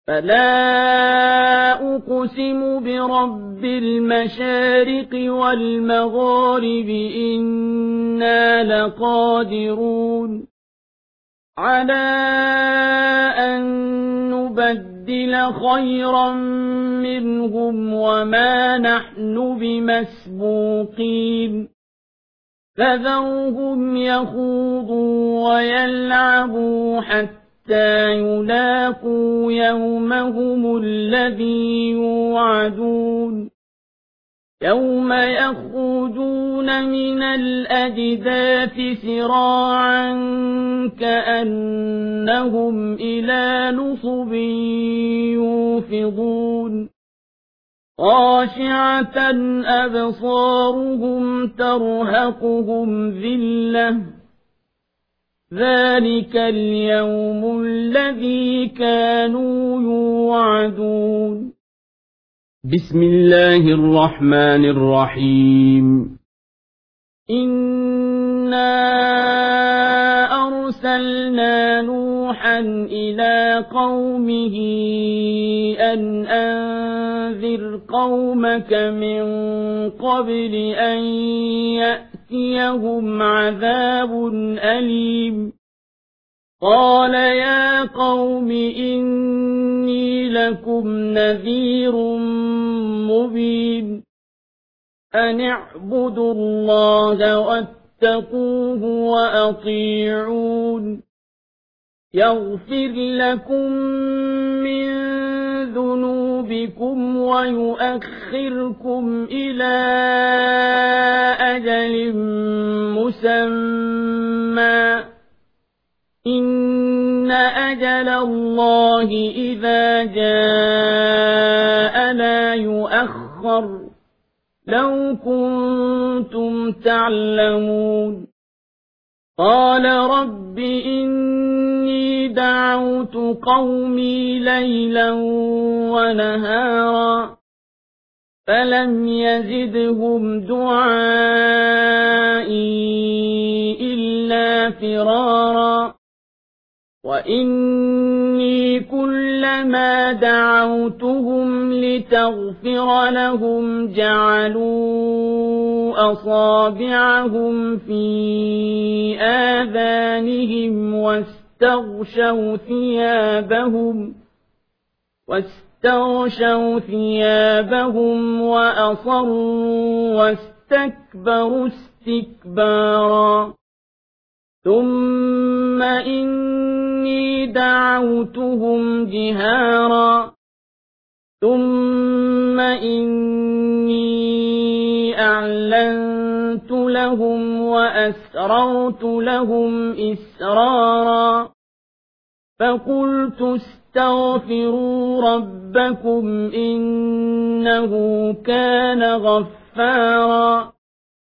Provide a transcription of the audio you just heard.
فلا أقسم برب المشارق والمغارب إنا لقادرون على أن نبدل خيرا منهم وما نحن بمسبوقين فذرهم يخوضوا ويلعبوا حتى يلاقوا يومهم الذي يوعدون يوم يخرجون من الأجداث سراعا كأنهم إلى نصب يوفضون خاشعة أبصارهم ترهقهم ذلة ذلك اليوم الذي كانوا يوعدون بسم الله الرحمن الرحيم إنا أرسلنا نوحا إلى قومه أن أنذر قومك من قبل أن يأتيهم عذاب أليم قال يا قوم إني لكم نذير مبين أن اعبدوا الله واتقوه وأطيعون يغفر لكم من ذنوبكم ويؤخركم إلى أجل مسمى إن أجل الله إذا جاء لا يؤخر لو كنتم تعلمون قال رب إني دعوت قومي ليلا ونهارا فلم يزدهم دعائي إلا فرارا وإني كلما دعوتهم لتغفر لهم جعلوا أصابعهم في آذانهم واستغشوا ثيابهم وأصروا واستكبروا استكبارا ثم إني دعوتهم جهارا ثم إني أعلنت لهم وأسررت لهم إسرارا فقلت استغفروا ربكم إنه كان غفارا